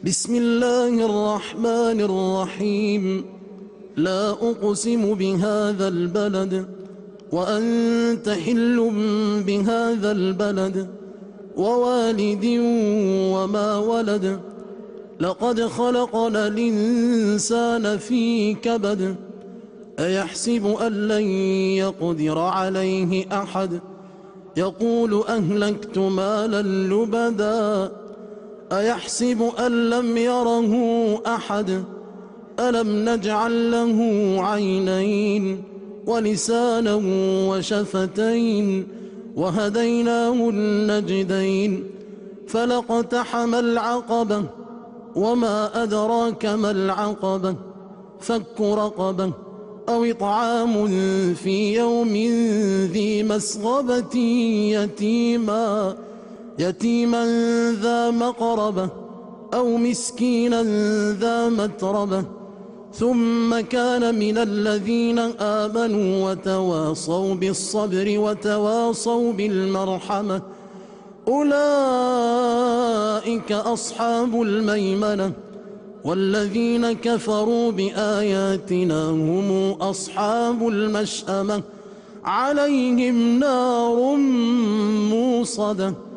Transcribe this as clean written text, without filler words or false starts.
بسم الله الرحمن الرحيم. لا أقسم بهذا البلد وأنت حل بهذا البلد ووالد وما ولد. لقد خلقنا الإنسان في كبد. أيحسب أن لن يقدر عليه أحد. يقول أهلكت مالا لبدا. أيحسب أن لم يره أحد. ألم نجعل له عينين ولسانا وشفتين وهديناه النجدين. فلاقتحم العقبة وما أدراك ما العقبة. فك رقبة أو إطعام في يوم ذي مسغبة يتيما ذا مقربة أو مسكينا ذا متربة. ثم كان من الذين آمنوا وتواصوا بالصبر وتواصوا بالمرحمة. أولئك أصحاب الميمنة. والذين كفروا بآياتنا هم أصحاب المشأمة. عليهم نار موصدة.